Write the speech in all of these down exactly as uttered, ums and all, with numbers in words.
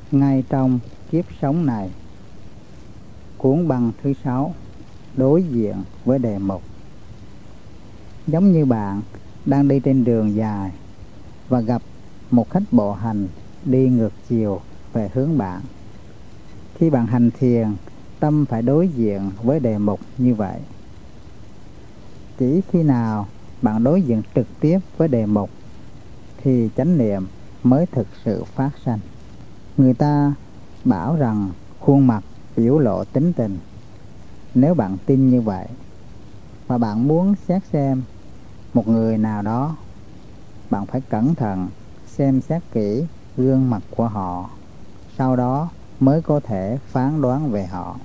ngay trong kiếp sống này. Cuốn băng thứ sáu đối diện với đề mục. Giống như bạn đang đi trên đường dài và gặp một khách bộ hành đi ngược chiều về hướng bạn. Khi bạn hành thiền, tâm phải đối diện với đề mục như vậy. Chỉ khi nào bạn đối diện trực tiếp với đề mục thì chánh niệm mới thực sự phát sanh. Người ta bảo rằng khuôn mặt biểu lộ tính tình. Nếu bạn tin như vậy và bạn muốn xét xem một người nào đó, bạn phải cẩn thận xem xét kỹ gương mặt của họ, sau đó mới có thể phán đoán về họ.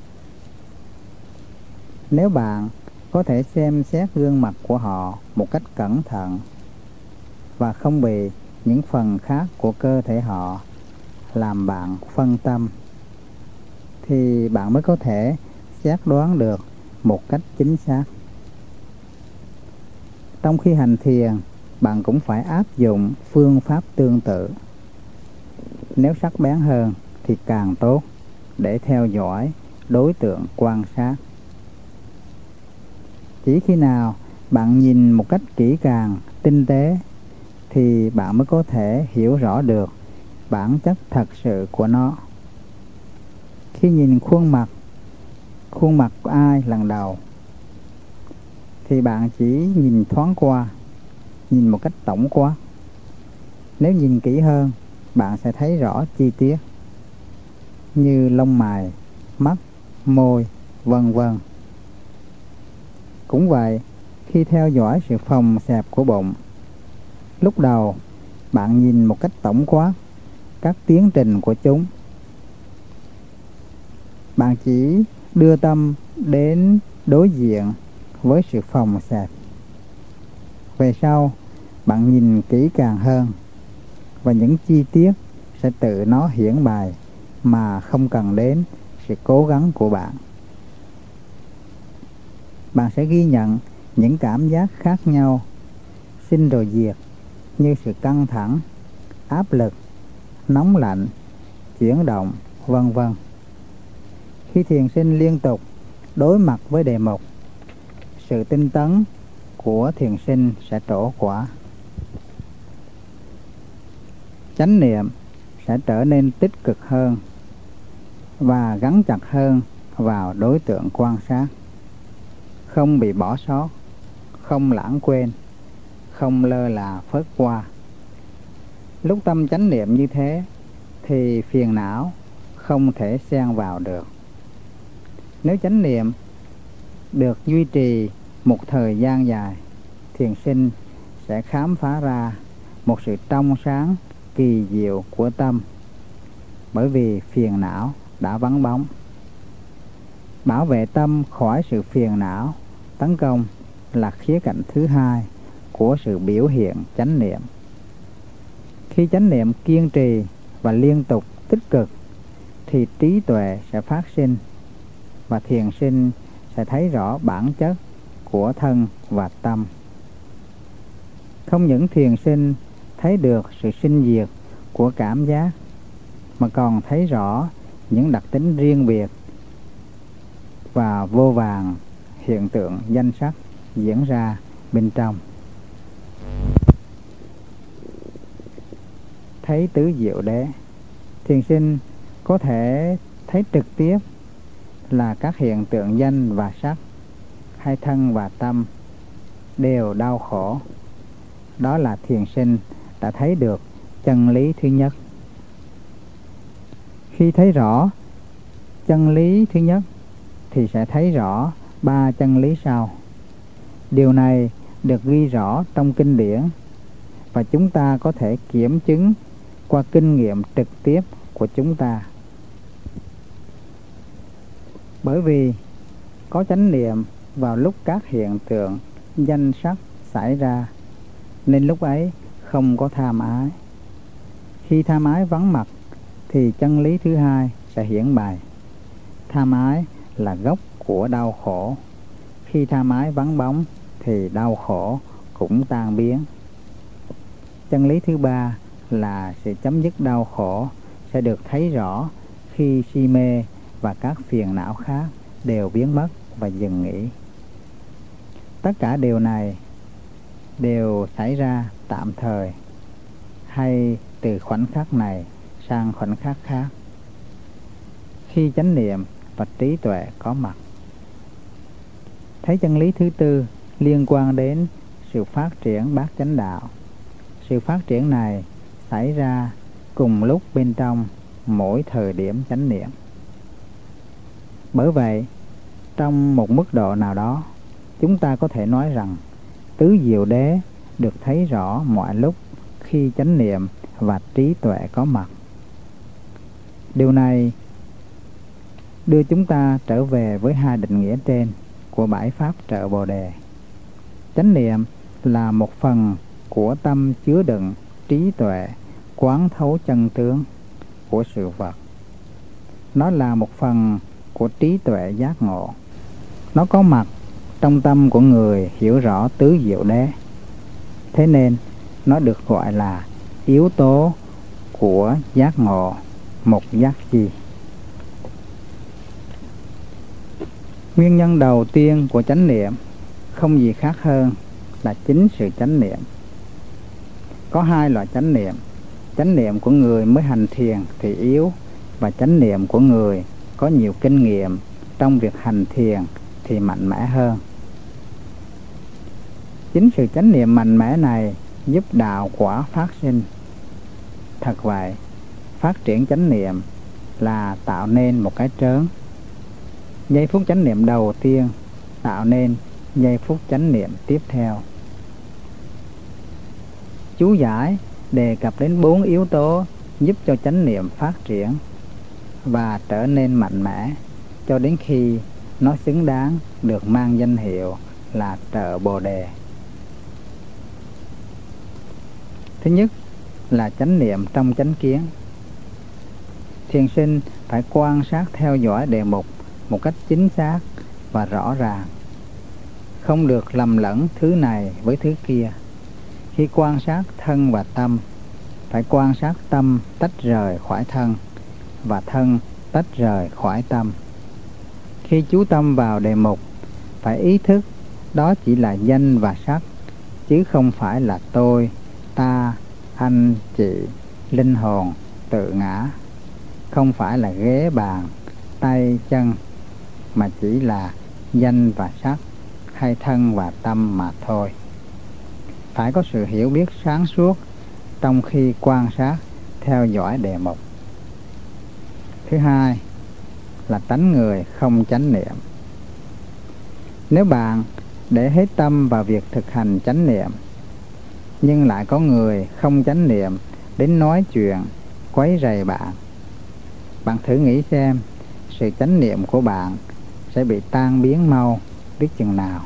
Nếu bạn có thể xem xét gương mặt của họ một cách cẩn thận và không bị những phần khác của cơ thể họ làm bạn phân tâm, thì bạn mới có thể xét đoán được một cách chính xác. Trong khi hành thiền, bạn cũng phải áp dụng phương pháp tương tự. Nếu sắc bén hơn thì càng tốt, để theo dõi đối tượng quan sát. Chỉ khi nào bạn nhìn một cách kỹ càng, tinh tế, thì bạn mới có thể hiểu rõ được bản chất thật sự của nó. Khi nhìn khuôn mặt, khuôn mặt của ai lần đầu, thì bạn chỉ nhìn thoáng qua, nhìn một cách tổng quát. Nếu nhìn kỹ hơn, bạn sẽ thấy rõ chi tiết như lông mày, mắt, môi, vân vân. Cũng vậy, khi theo dõi sự phồng xẹp của bụng, lúc đầu bạn nhìn một cách tổng quát các tiến trình của chúng. Bạn chỉ đưa tâm đến đối diện với sự phồng xẹp. Về sau, bạn nhìn kỹ càng hơn và những chi tiết sẽ tự nó hiển bày mà không cần đến sự cố gắng của bạn. Bạn sẽ ghi nhận những cảm giác khác nhau, sinh rồi diệt, như sự căng thẳng, áp lực, nóng lạnh, chuyển động, vân vân. Khi thiền sinh liên tục đối mặt với đề mục, sự tinh tấn của thiền sinh sẽ trổ quả. Chánh niệm sẽ trở nên tích cực hơn và gắn chặt hơn vào đối tượng quan sát, không bị bỏ sót, không lãng quên, không lơ là phớt qua. Lúc tâm chánh niệm như thế thì phiền não không thể xen vào được. Nếu chánh niệm được duy trì một thời gian dài, thiền sinh sẽ khám phá ra một sự trong sáng kỳ diệu của tâm, bởi vì phiền não đã vắng bóng. Bảo vệ tâm khỏi sự phiền não tấn công là khía cạnh thứ hai của sự biểu hiện chánh niệm. Khi chánh niệm kiên trì và liên tục tích cực thì trí tuệ sẽ phát sinh và thiền sinh sẽ thấy rõ bản chất của thân và tâm. Không những thiền sinh thấy được sự sinh diệt của cảm giác, mà còn thấy rõ những đặc tính riêng biệt và vô vàn hiện tượng danh sắc diễn ra bên trong. Thấy tứ diệu đế, thiền sinh có thể thấy trực tiếp là các hiện tượng danh và sắc, hay thân và tâm đều đau khổ. Đó là thiền sinh đã thấy được chân lý thứ nhất. Khi thấy rõ chân lý thứ nhất thì sẽ thấy rõ ba chân lý sau. Điều này được ghi rõ trong kinh điển và chúng ta có thể kiểm chứng qua kinh nghiệm trực tiếp của chúng ta. Bởi vì có chánh niệm vào lúc các hiện tượng danh sắc xảy ra, nên lúc ấy không có tham ái. Khi tham ái vắng mặt thì chân lý thứ hai sẽ hiển bày. Tham ái là gốc của đau khổ. Khi tham ái vắng bóng thì đau khổ cũng tan biến. Chân lý thứ ba là sự chấm dứt đau khổ sẽ được thấy rõ khi si mê và các phiền não khác đều biến mất và dừng nghỉ. Tất cả điều này đều xảy ra tạm thời hay từ khoảnh khắc này sang khoảnh khắc khác, khi chánh niệm và trí tuệ có mặt. Thấy chân lý thứ tư liên quan đến sự phát triển bát chánh đạo. Sự phát triển này xảy ra cùng lúc bên trong mỗi thời điểm chánh niệm. Bởi vậy, trong một mức độ nào đó, chúng ta có thể nói rằng tứ diệu đế được thấy rõ mọi lúc khi chánh niệm và trí tuệ có mặt. Điều này đưa chúng ta trở về với hai định nghĩa trên của bảy pháp trợ Bồ Đề. Chánh niệm là một phần của tâm chứa đựng trí tuệ quán thấu chân tướng của sự vật. Nó là một phần của trí tuệ giác ngộ. Nó có mặt trong tâm của người hiểu rõ tứ diệu đế. Thế nên nó được gọi là yếu tố của giác ngộ, một giác chi. Nguyên nhân đầu tiên của chánh niệm không gì khác hơn là chính sự chánh niệm. Có hai loại chánh niệm. Chánh niệm của người mới hành thiền thì yếu, và chánh niệm của người có nhiều kinh nghiệm trong việc hành thiền thì mạnh mẽ hơn. Chính sự chánh niệm mạnh mẽ này giúp đạo quả phát sinh. Thật vậy, phát triển chánh niệm là tạo nên một cái trớn. Giây phút chánh niệm đầu tiên tạo nên giây phút chánh niệm tiếp theo. Chú giải đề cập đến bốn yếu tố giúp cho chánh niệm phát triển và trở nên mạnh mẽ cho đến khi nó xứng đáng được mang danh hiệu là trợ Bồ Đề. Thứ nhất là chánh niệm trong chánh kiến. Thiền sinh phải quan sát theo dõi đề mục một cách chính xác và rõ ràng, không được lầm lẫn thứ này với thứ kia. Khi quan sát thân và tâm, phải quan sát tâm tách rời khỏi thân và thân tách rời khỏi tâm. Khi chú tâm vào đề mục, phải ý thức đó chỉ là danh và sắc, chứ không phải là tôi, ta, anh, chị, linh hồn, tự ngã. Không phải là ghế bàn, tay, chân, mà chỉ là danh và sắc hay thân và tâm mà thôi. Phải có sự hiểu biết sáng suốt trong khi quan sát theo dõi đề mục. Thứ hai là tánh người không chánh niệm. Nếu bạn để hết tâm vào việc thực hành chánh niệm, nhưng lại có người không chánh niệm đến nói chuyện, quấy rầy bạn, bạn thử nghĩ xem sự chánh niệm của bạn sẽ bị tan biến mau biết chừng nào.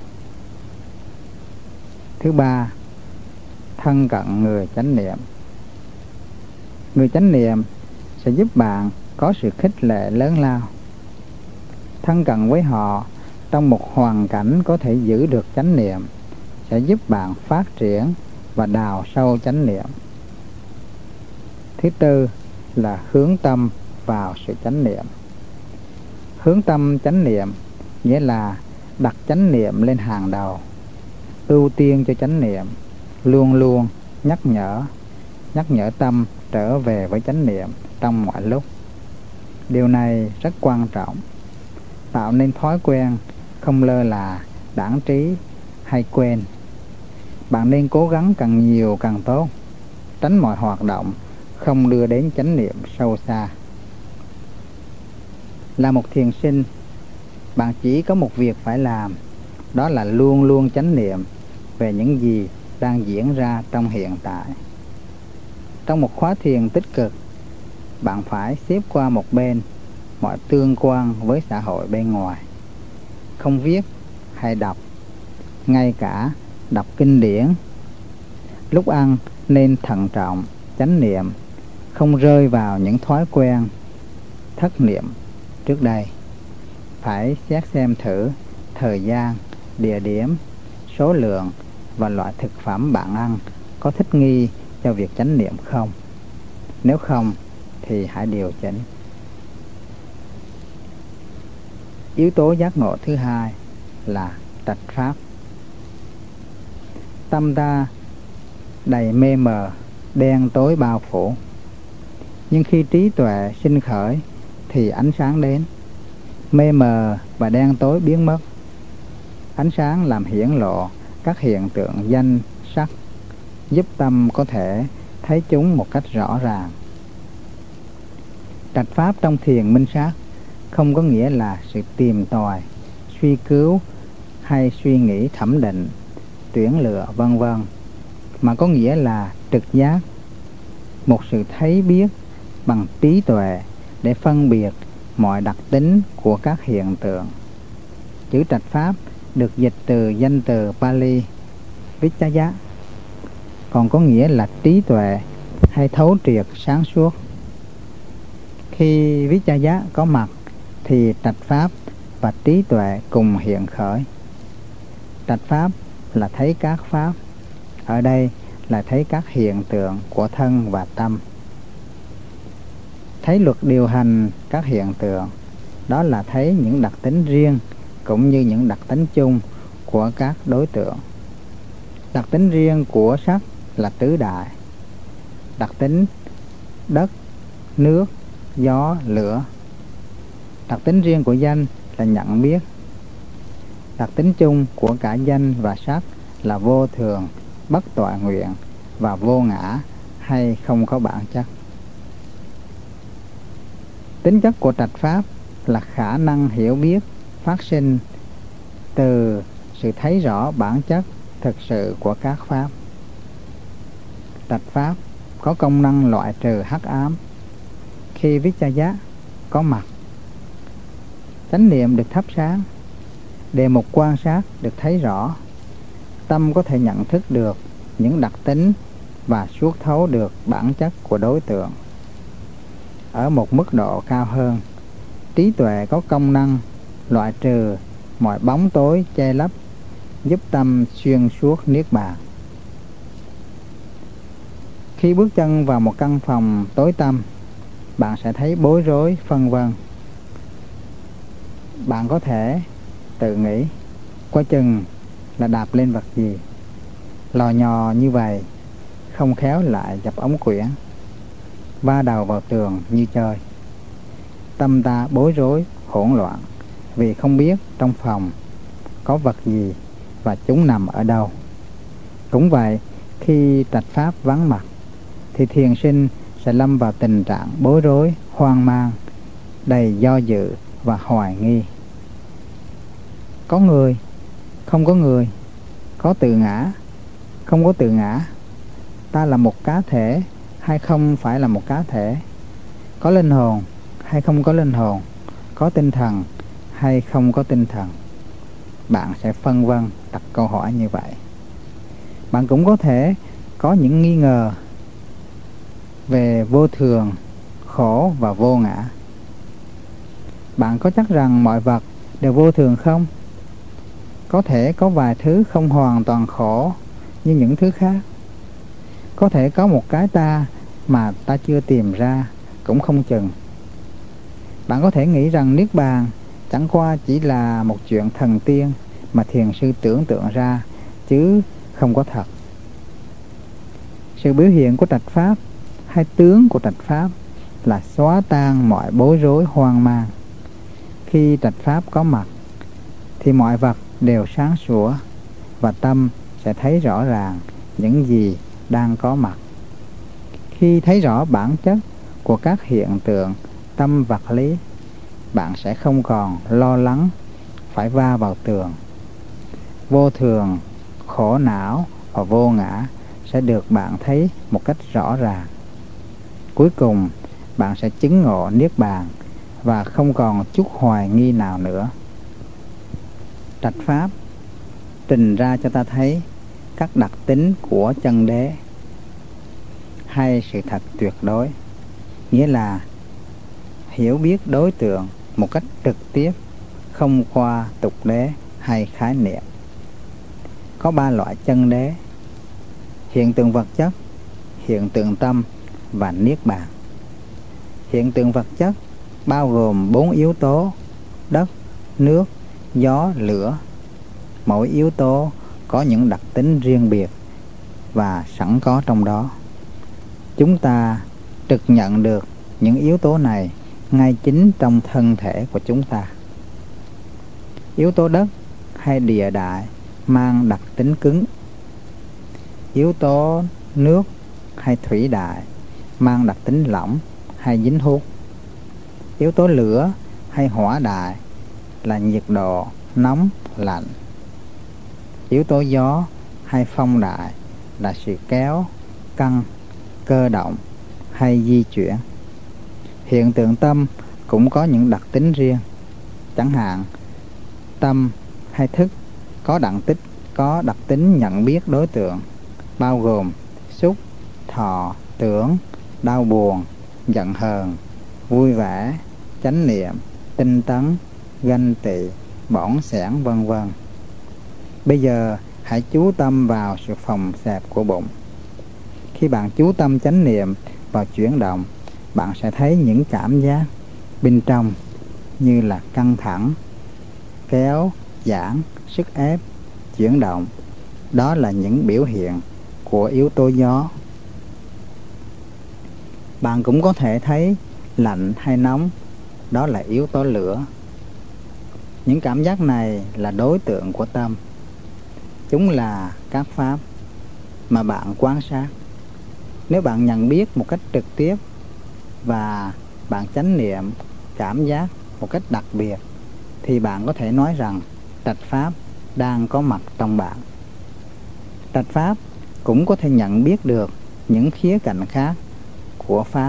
Thứ ba, thân cận người chánh niệm. Người chánh niệm sẽ giúp bạn có sự khích lệ lớn lao. Thân cận với họ trong một hoàn cảnh có thể giữ được chánh niệm sẽ giúp bạn phát triển và đào sâu chánh niệm. Thứ tư là hướng tâm vào sự chánh niệm. Hướng tâm chánh niệm nghĩa là đặt chánh niệm lên hàng đầu, ưu tiên cho chánh niệm, luôn luôn nhắc nhở, nhắc nhở tâm trở về với chánh niệm trong mọi lúc. Điều này rất quan trọng, tạo nên thói quen không lơ là, đãng trí hay quên. Bạn nên cố gắng càng nhiều càng tốt, tránh mọi hoạt động không đưa đến chánh niệm sâu xa. Là một thiền sinh, bạn chỉ có một việc phải làm, đó là luôn luôn chánh niệm về những gì đang diễn ra trong hiện tại. Trong một khóa thiền tích cực, bạn phải xếp qua một bên mọi tương quan với xã hội bên ngoài, không viết hay đọc, ngay cả đọc kinh điển. Lúc ăn nên thận trọng, chánh niệm, không rơi vào những thói quen thất niệm trước đây. Phải xét xem thử thời gian, địa điểm, số lượng và loại thực phẩm bạn ăn có thích nghi cho việc chánh niệm không. Nếu không thì hãy điều chỉnh. Yếu tố giác ngộ thứ hai là trạch pháp. Tâm ta đầy mê mờ, đen tối bao phủ. Nhưng khi trí tuệ sinh khởi thì ánh sáng đến. Mê mờ và đen tối biến mất. Ánh sáng làm hiển lộ các hiện tượng danh sắc, giúp tâm có thể thấy chúng một cách rõ ràng. Trạch pháp trong thiền minh sát không có nghĩa là sự tìm tòi, suy cứu hay suy nghĩ thẩm định, tuyển lựa vân vân, mà có nghĩa là trực giác, một sự thấy biết bằng trí tuệ để phân biệt mọi đặc tính của các hiện tượng. Chữ trạch pháp được dịch từ danh từ Pali Vichaya, còn có nghĩa là trí tuệ hay thấu triệt sáng suốt. Khi Vichaya có mặt thì trạch pháp và trí tuệ cùng hiện khởi. Trạch pháp là thấy các pháp, ở đây là thấy các hiện tượng của thân và tâm. Thấy luật điều hành các hiện tượng, đó là thấy những đặc tính riêng cũng như những đặc tính chung của các đối tượng. Đặc tính riêng của sắc là tứ đại, đặc tính đất, nước, gió, lửa. Đặc tính riêng của danh là nhận biết. Đặc tính chung của cả danh và sắc là vô thường, bất tọa nguyện và vô ngã hay không có bản chất. Tính chất của trạch pháp là khả năng hiểu biết phát sinh từ sự thấy rõ bản chất thực sự của các pháp. Trạch pháp có công năng loại trừ hắc ám. Khi Vichaya có mặt, chánh niệm được thắp sáng, đề mục quan sát được thấy rõ, tâm có thể nhận thức được những đặc tính và suốt thấu được bản chất của đối tượng. Ở một mức độ cao hơn, trí tuệ có công năng loại trừ mọi bóng tối che lấp, giúp tâm xuyên suốt niết bàn. Khi bước chân vào một căn phòng tối tăm, bạn sẽ thấy bối rối, phân vân. Bạn có thể tự nghĩ, coi chừng là đạp lên vật gì, lò nhò như vậy, không khéo lại dập ống quyển, va đầu vào tường như chơi. Tâm ta bối rối, hỗn loạn, vì không biết trong phòng có vật gì và chúng nằm ở đâu. Cũng vậy, khi trạch pháp vắng mặt, thì thiền sinh sẽ lâm vào tình trạng bối rối, hoang mang, đầy do dự và hoài nghi. Có người, không có người, có tự ngã, không có tự ngã, ta là một cá thể hay không phải là một cá thể, có linh hồn hay không có linh hồn, có tinh thần hay không có tinh thần. Bạn sẽ phân vân đặt câu hỏi như vậy. Bạn cũng có thể có những nghi ngờ về vô thường, khổ và vô ngã. Bạn có chắc rằng mọi vật đều vô thường không? Có thể có vài thứ không hoàn toàn khổ như những thứ khác. Có thể có một cái ta mà ta chưa tìm ra cũng không chừng. Bạn có thể nghĩ rằng niết bàn chẳng qua chỉ là một chuyện thần tiên mà thiền sư tưởng tượng ra, chứ không có thật. Sự biểu hiện của trạch pháp hay tướng của trạch pháp là xóa tan mọi bối rối hoang mang. Khi trạch pháp có mặt thì mọi vật đều sáng sủa và tâm sẽ thấy rõ ràng những gì đang có mặt. Khi thấy rõ bản chất của các hiện tượng tâm vật lý, bạn sẽ không còn lo lắng phải va vào tường. Vô thường, khổ não và vô ngã sẽ được bạn thấy một cách rõ ràng. Cuối cùng, bạn sẽ chứng ngộ niết bàn và không còn chút hoài nghi nào nữa. Trạch pháp trình ra cho ta thấy các đặc tính của chân đế hay sự thật tuyệt đối, nghĩa là hiểu biết đối tượng một cách trực tiếp, không qua tục đế hay khái niệm. Có ba loại chân đế: hiện tượng vật chất, hiện tượng tâm và niết bàn. Hiện tượng vật chất bao gồm bốn yếu tố: đất, nước, gió, lửa. Mỗi yếu tố có những đặc tính riêng biệt và sẵn có trong đó. Chúng ta trực nhận được những yếu tố này ngay chính trong thân thể của chúng ta. Yếu tố đất hay địa đại mang đặc tính cứng. Yếu tố nước hay thủy đại mang đặc tính lỏng hay dính hút. Yếu tố lửa hay hỏa đại là nhiệt độ nóng, lạnh. Yếu tố gió hay phong đại là sự kéo, căng, cơ động hay di chuyển. Hiện tượng tâm cũng có những đặc tính riêng. Chẳng hạn, tâm hay thức có đặc tích có đặc tính nhận biết đối tượng, bao gồm xúc, thọ, tưởng, đau buồn, giận hờn, vui vẻ, chánh niệm, tinh tấn, ganh tị, bỏng sẻn, vân vân. Bây giờ hãy chú tâm vào sự phồng xẹp của bụng. Khi bạn chú tâm chánh niệm vào chuyển động, bạn sẽ thấy những cảm giác bên trong như là căng thẳng, kéo, giãn, sức ép, chuyển động. Đó là những biểu hiện của yếu tố gió. Bạn cũng có thể thấy lạnh hay nóng, đó là yếu tố lửa. Những cảm giác này là đối tượng của tâm. Chúng là các pháp mà bạn quan sát. Nếu bạn nhận biết một cách trực tiếp và bạn chánh niệm cảm giác một cách đặc biệt, thì bạn có thể nói rằng trạch pháp đang có mặt trong bạn. Trạch pháp cũng có thể nhận biết được những khía cạnh khác của pháp.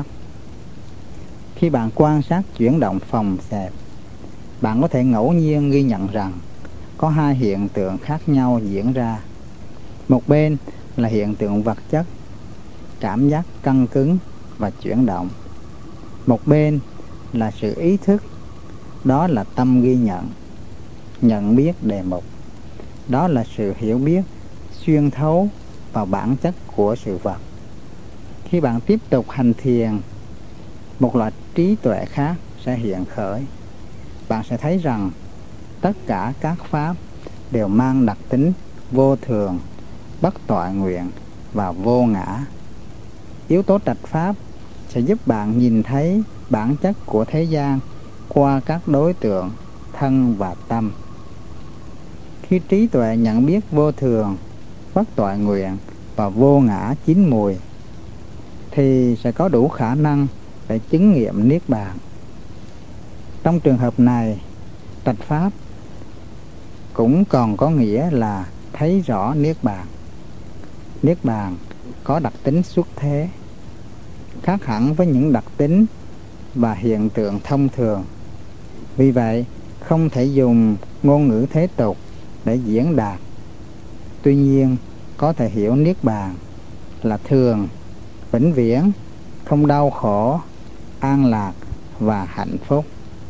Khi bạn quan sát chuyển động phồng xẹp, bạn có thể ngẫu nhiên ghi nhận rằng có hai hiện tượng khác nhau diễn ra. Một bên là hiện tượng vật chất, cảm giác căng cứng và chuyển động. Một bên là sự ý thức, đó là tâm ghi nhận, nhận biết đề mục. Đó là sự hiểu biết xuyên thấu vào bản chất của sự vật. Khi bạn tiếp tục hành thiền, một loại trí tuệ khác sẽ hiện khởi. Bạn sẽ thấy rằng tất cả các pháp đều mang đặc tính vô thường, bất toại nguyện và vô ngã. Yếu tố trạch pháp sẽ giúp bạn nhìn thấy bản chất của thế gian qua các đối tượng thân và tâm. Khi trí tuệ nhận biết vô thường, bất toại nguyện và vô ngã chín mùi, thì sẽ có đủ khả năng để chứng nghiệm niết bàn. Trong trường hợp này, trạch pháp cũng còn có nghĩa là thấy rõ niết bàn. Niết bàn có đặc tính xuất thế, khác hẳn với những đặc tính và hiện tượng thông thường. Vì vậy, không thể dùng ngôn ngữ thế tục để diễn đạt. Tuy nhiên, có thể hiểu niết bàn là thường, vĩnh viễn, không đau khổ, an lạc và hạnh phúc.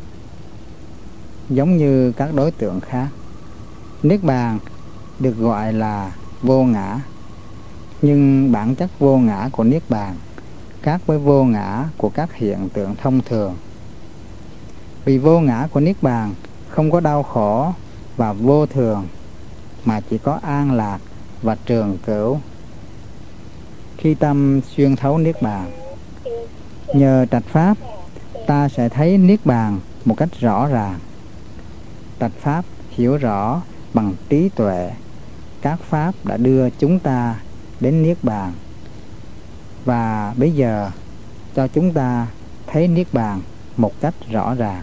Giống như các đối tượng khác, niết bàn được gọi là vô ngã. Nhưng bản chất vô ngã của niết bàn khác với vô ngã của các hiện tượng thông thường. Vì vô ngã của niết bàn không có đau khổ và vô thường, mà chỉ có an lạc và trường cửu. Khi tâm xuyên thấu niết bàn, nhờ trạch pháp, ta sẽ thấy niết bàn một cách rõ ràng. Trạch pháp hiểu rõ bằng trí tuệ các pháp đã đưa chúng ta đến niết bàn, và bây giờ cho chúng ta thấy niết bàn một cách rõ ràng.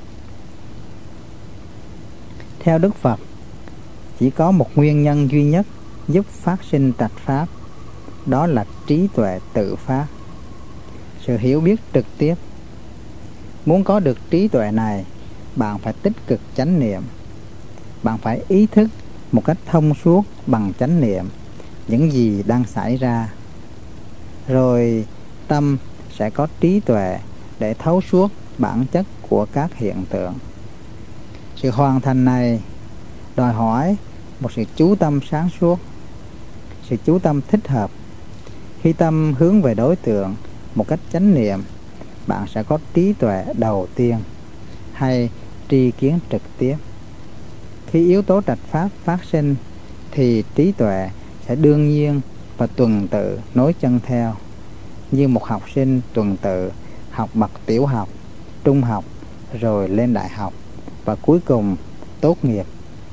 Theo Đức Phật, chỉ có một nguyên nhân duy nhất giúp phát sinh trạch pháp, đó là trí tuệ tự phát, sự hiểu biết trực tiếp. Muốn có được trí tuệ này, bạn phải tích cực chánh niệm. Bạn phải ý thức một cách thông suốt bằng chánh niệm những gì đang xảy ra. Rồi tâm sẽ có trí tuệ để thấu suốt bản chất của các hiện tượng. Sự hoàn thành này đòi hỏi một sự chú tâm sáng suốt, sự chú tâm thích hợp. Khi tâm hướng về đối tượng một cách chánh niệm, bạn sẽ có trí tuệ đầu tiên hay tri kiến trực tiếp. Khi yếu tố trạch pháp phát sinh thì trí tuệ sẽ đương nhiên và tuần tự nối chân theo, như một học sinh tuần tự học bậc tiểu học, trung học, rồi lên đại học và cuối cùng tốt nghiệp.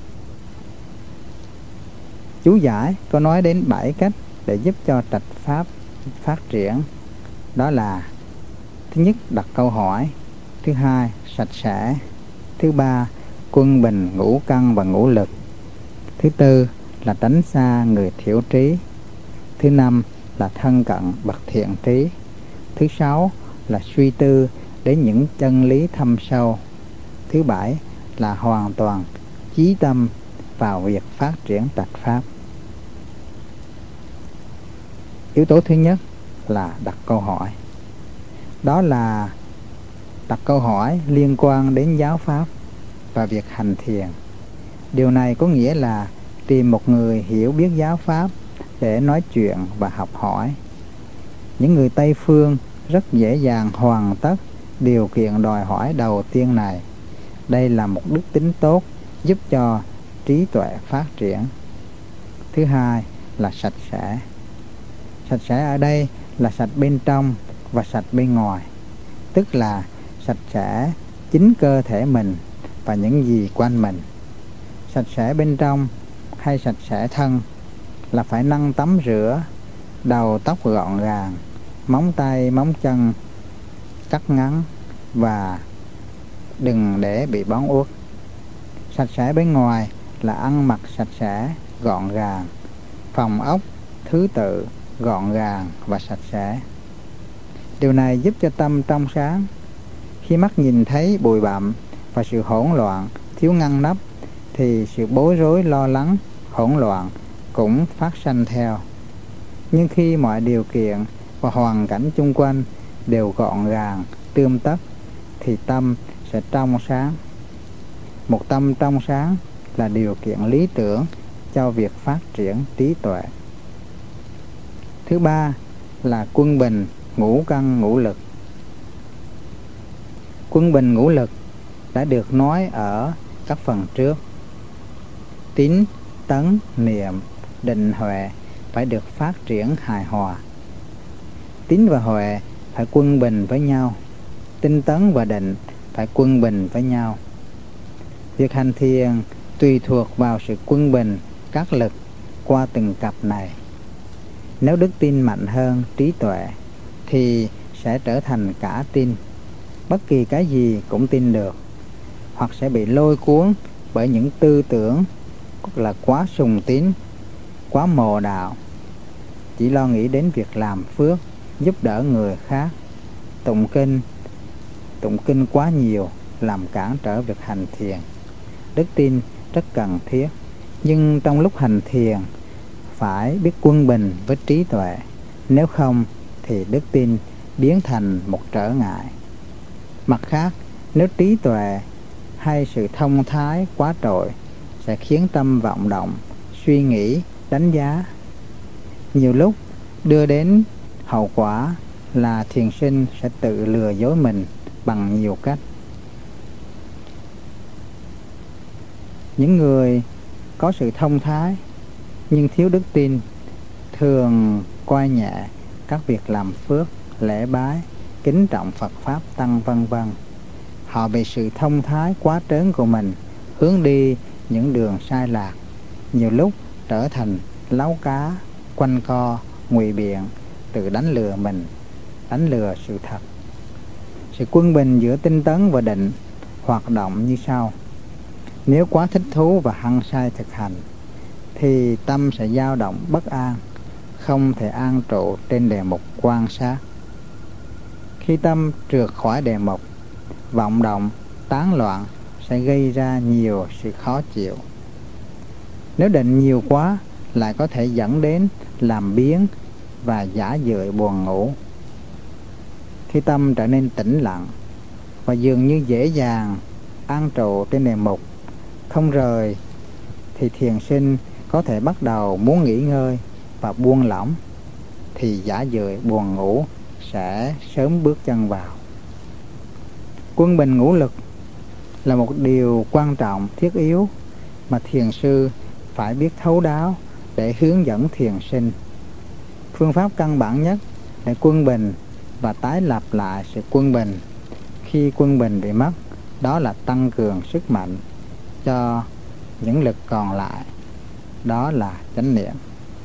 Chú giải có nói đến bảy cách để giúp cho trạch pháp phát triển. Đó là: thứ nhất, đặt câu hỏi; thứ hai, sạch sẽ; thứ ba, quân bình ngũ căn và ngũ lực; thứ tư là tránh xa người thiểu trí; thứ năm là thân cận bậc thiện trí; thứ sáu là suy tư đến những chân lý thâm sâu; thứ bảy là hoàn toàn chí tâm vào việc phát triển trạch pháp. Yếu tố thứ nhất là đặt câu hỏi. Đó là đặt câu hỏi liên quan đến giáo pháp và việc hành thiền. Điều này có nghĩa là tìm một người hiểu biết giáo pháp để nói chuyện và học hỏi. Những người Tây phương rất dễ dàng hoàn tất điều kiện đòi hỏi đầu tiên này. Đây là một đức tính tốt giúp cho trí tuệ phát triển. Thứ hai là sạch sẽ. Sạch sẽ ở đây là sạch bên trong và sạch bên ngoài, tức là sạch sẽ chính cơ thể mình và những gì quanh mình. Sạch sẽ bên trong hay sạch sẽ thân là phải năng tắm rửa, đầu tóc gọn gàng, móng tay móng chân cắt ngắn và đừng để bị bón uất. Sạch sẽ bên ngoài là ăn mặc sạch sẽ, gọn gàng, phòng ốc thứ tự, gọn gàng và sạch sẽ. Điều này giúp cho tâm trong sáng. Khi mắt nhìn thấy bụi bặm và sự hỗn loạn, thiếu ngăn nắp, thì sự bối rối, lo lắng, hỗn loạn cũng phát sanh theo. Nhưng khi mọi điều kiện và hoàn cảnh chung quanh đều gọn gàng, tươm tất, thì tâm sẽ trong sáng. Một tâm trong sáng là điều kiện lý tưởng cho việc phát triển trí tuệ. Thứ ba là quân bình ngũ căn ngũ lực. Quân bình ngũ lực đã được nói ở các phần trước. Tín, tấn, niệm, định, huệ phải được phát triển hài hòa. Tín và huệ phải quân bình với nhau. Tinh tấn và định phải quân bình với nhau. Việc hành thiền tùy thuộc vào sự quân bình các lực qua từng cặp này. Nếu đức tin mạnh hơn trí tuệ thì sẽ trở thành cả tin. Bất kỳ cái gì cũng tin được, hoặc sẽ bị lôi cuốn bởi những tư tưởng là quá sùng tín, quá mồ đạo, chỉ lo nghĩ đến việc làm phước, giúp đỡ người khác, tụng kinh, tụng kinh quá nhiều làm cản trở việc hành thiền. Đức tin rất cần thiết, nhưng trong lúc hành thiền phải biết quân bình với trí tuệ, nếu không thì đức tin biến thành một trở ngại. Mặt khác, nếu trí tuệ hay sự thông thái quá trội sẽ khiến tâm vọng động, suy nghĩ, đánh giá. Nhiều lúc đưa đến hậu quả là thiền sinh sẽ tự lừa dối mình bằng nhiều cách. Những người có sự thông thái nhưng thiếu đức tin thường coi nhẹ các việc làm phước, lễ bái, kính trọng Phật Pháp Tăng vân vân. Họ bị sự thông thái quá trớn của mình hướng đi những đường sai lạc, nhiều lúc trở thành láu cá, quanh co, ngụy biện, tự đánh lừa mình, đánh lừa sự thật. Sự quân bình giữa tinh tấn và định hoạt động như sau. Nếu quá thích thú và hăng say thực hành thì tâm sẽ dao động bất an, không thể an trụ trên đề mục quan sát. Khi tâm trượt khỏi đề mục, vọng động, tán loạn sẽ gây ra nhiều sự khó chịu. Nếu định nhiều quá lại có thể dẫn đến làm biếng và giả dưỡi buồn ngủ. Khi tâm trở nên tĩnh lặng và dường như dễ dàng an trụ trên đề mục, không rời, thì thiền sinh có thể bắt đầu muốn nghỉ ngơi và buông lỏng, thì giả dưỡi buồn ngủ sẽ sớm bước chân vào. Quân bình ngũ lực là một điều quan trọng thiết yếu mà thiền sư phải biết thấu đáo để hướng dẫn thiền sinh. Phương pháp căn bản nhất để quân bình và tái lập lại sự quân bình khi quân bình bị mất, đó là tăng cường sức mạnh cho những lực còn lại, đó là chánh niệm.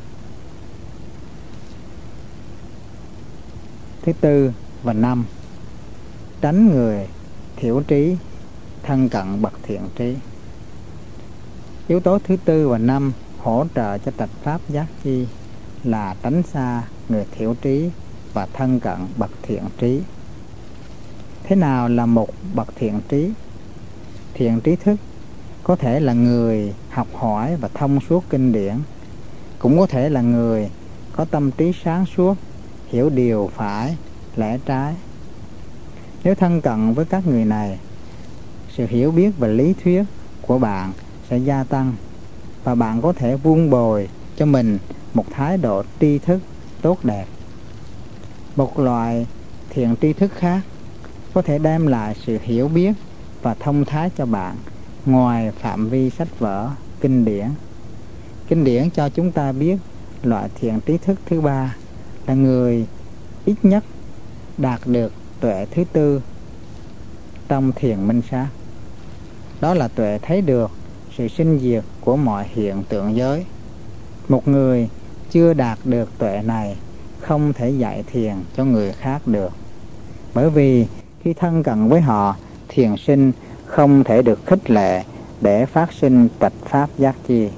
Thứ tư và năm, tránh người thiểu trí, thân cận bậc thiện trí. Yếu tố thứ tư và năm hỗ trợ cho trạch pháp giác chi là tránh xa người thiểu trí và thân cận bậc thiện trí. Thế nào là một bậc thiện trí? Thiện trí thức có thể là người học hỏi và thông suốt kinh điển, cũng có thể là người có tâm trí sáng suốt, hiểu điều phải, lẽ trái. Nếu thân cận với các người này, sự hiểu biết và lý thuyết của bạn sẽ gia tăng và bạn có thể vun bồi cho mình một thái độ tri thức tốt đẹp. Một loại thiện tri thức khác có thể đem lại sự hiểu biết và thông thái cho bạn ngoài phạm vi sách vở, kinh điển. Kinh điển cho chúng ta biết loại thiện trí thức thứ ba là người ít nhất đạt được tuệ thứ tư trong thiền minh sát. Đó là tuệ thấy được sự sinh diệt của mọi hiện tượng giới. Một người chưa đạt được tuệ này không thể dạy thiền cho người khác được, bởi vì khi thân cận với họ, thiền sinh không thể được khích lệ để phát sinh trạch pháp giác chi.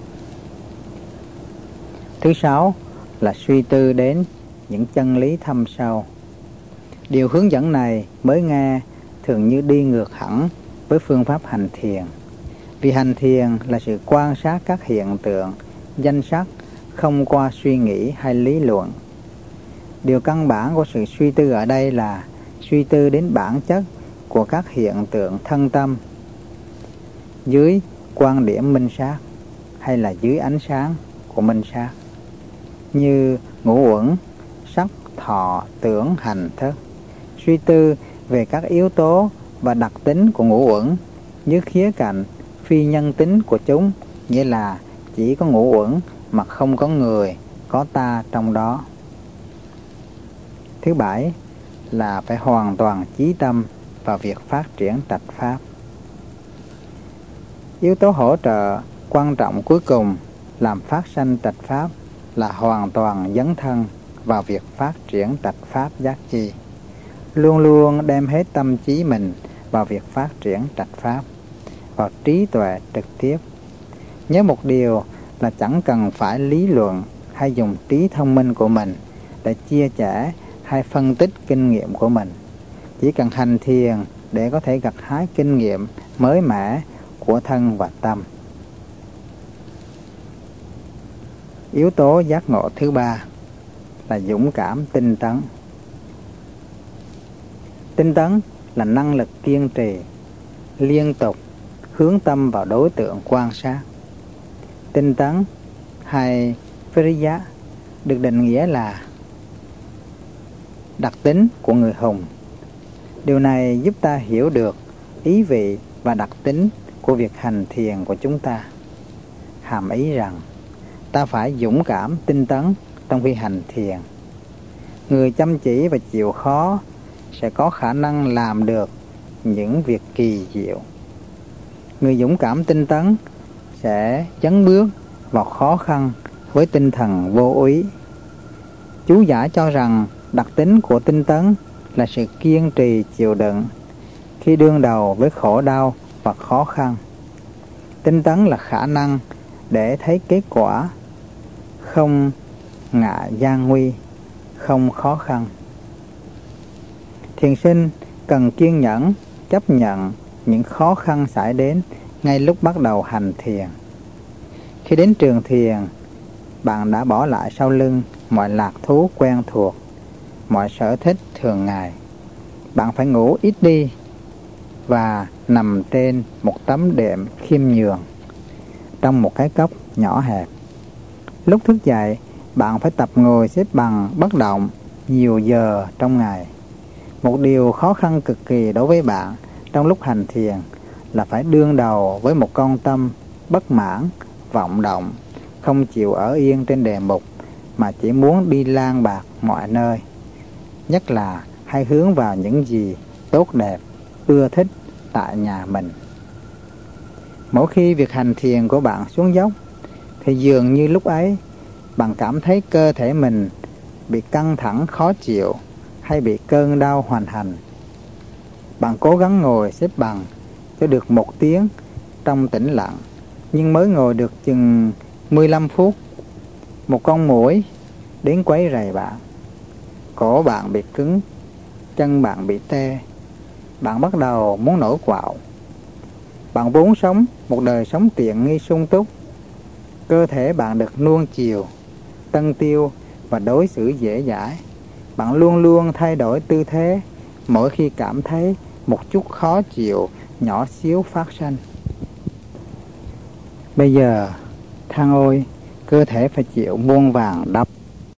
Thứ sáu là suy tư đến những chân lý thâm sâu. Điều hướng dẫn này mới nghe thường như đi ngược hẳn với phương pháp hành thiền, vì hành thiền là sự quan sát các hiện tượng, danh sắc không qua suy nghĩ hay lý luận. Điều căn bản của sự suy tư ở đây là suy tư đến bản chất của các hiện tượng thân tâm dưới quan điểm minh sát hay là dưới ánh sáng của minh sát, như ngũ uẩn, sắc, thọ, tưởng, hành, thức. Suy tư về các yếu tố và đặc tính của ngũ uẩn dưới khía cạnh phi nhân tính của chúng, nghĩa là chỉ có ngũ uẩn mà không có người, có ta trong đó. Thứ bảy là phải hoàn toàn chí tâm vào việc phát triển trạch pháp. Yếu tố hỗ trợ quan trọng cuối cùng làm phát sanh trạch pháp là hoàn toàn dấn thân vào việc phát triển trạch pháp giác chi. Luôn luôn đem hết tâm trí mình vào việc phát triển trạch pháp, vào trí tuệ trực tiếp. Nhớ một điều là chẳng cần phải lý luận hay dùng trí thông minh của mình để chia sẻ hay phân tích kinh nghiệm của mình. Chỉ cần hành thiền để có thể gặt hái kinh nghiệm mới mẻ của thân và tâm. Yếu tố giác ngộ thứ ba là dũng cảm tinh tấn. Tinh tấn là năng lực kiên trì, liên tục hướng tâm vào đối tượng quan sát. Tinh tấn hay Viriya được định nghĩa là đặc tính của người hùng. Điều này giúp ta hiểu được ý vị và đặc tính của việc hành thiền của chúng ta. Hàm ý rằng ta phải dũng cảm tinh tấn trong khi hành thiền. Người chăm chỉ và chịu khó sẽ có khả năng làm được những việc kỳ diệu. Người dũng cảm tinh tấn sẽ chấn bước vào khó khăn với tinh thần vô úy. Chú giải cho rằng đặc tính của tinh tấn là sự kiên trì chịu đựng khi đương đầu với khổ đau và khó khăn. Tinh tấn là khả năng để thấy kết quả, không ngại gian nguy, không khó khăn. Thiền sinh cần kiên nhẫn chấp nhận những khó khăn xảy đến ngay lúc bắt đầu hành thiền. Khi đến trường thiền, bạn đã bỏ lại sau lưng mọi lạc thú quen thuộc, mọi sở thích thường ngày. Bạn phải ngủ ít đi và nằm trên một tấm đệm khiêm nhường trong một cái cốc nhỏ hẹp. Lúc thức dậy, bạn phải tập ngồi xếp bằng bất động nhiều giờ trong ngày. Một điều khó khăn cực kỳ đối với bạn trong lúc hành thiền là phải đương đầu với một con tâm bất mãn, vọng động, không chịu ở yên trên đề mục mà chỉ muốn đi lang bạc mọi nơi, nhất là hay hướng vào những gì tốt đẹp, ưa thích tại nhà mình. Mỗi khi việc hành thiền của bạn xuống dốc thì dường như lúc ấy bạn cảm thấy cơ thể mình bị căng thẳng khó chịu hay bị cơn đau hoành hành. Bạn cố gắng ngồi xếp bằng cho được một tiếng trong tĩnh lặng, nhưng mới ngồi được chừng mười lăm phút, một con muỗi đến quấy rầy bạn. Cổ bạn bị cứng, chân bạn bị tê, bạn bắt đầu muốn nổi quạo. Bạn vốn sống một đời sống tiện nghi sung túc, cơ thể bạn được nuông chiều, tân tiêu và đối xử dễ dãi. Bạn luôn luôn thay đổi tư thế mỗi khi cảm thấy một chút khó chịu nhỏ xíu phát sinh. Bây giờ, than ôi, cơ thể phải chịu muôn vàn đập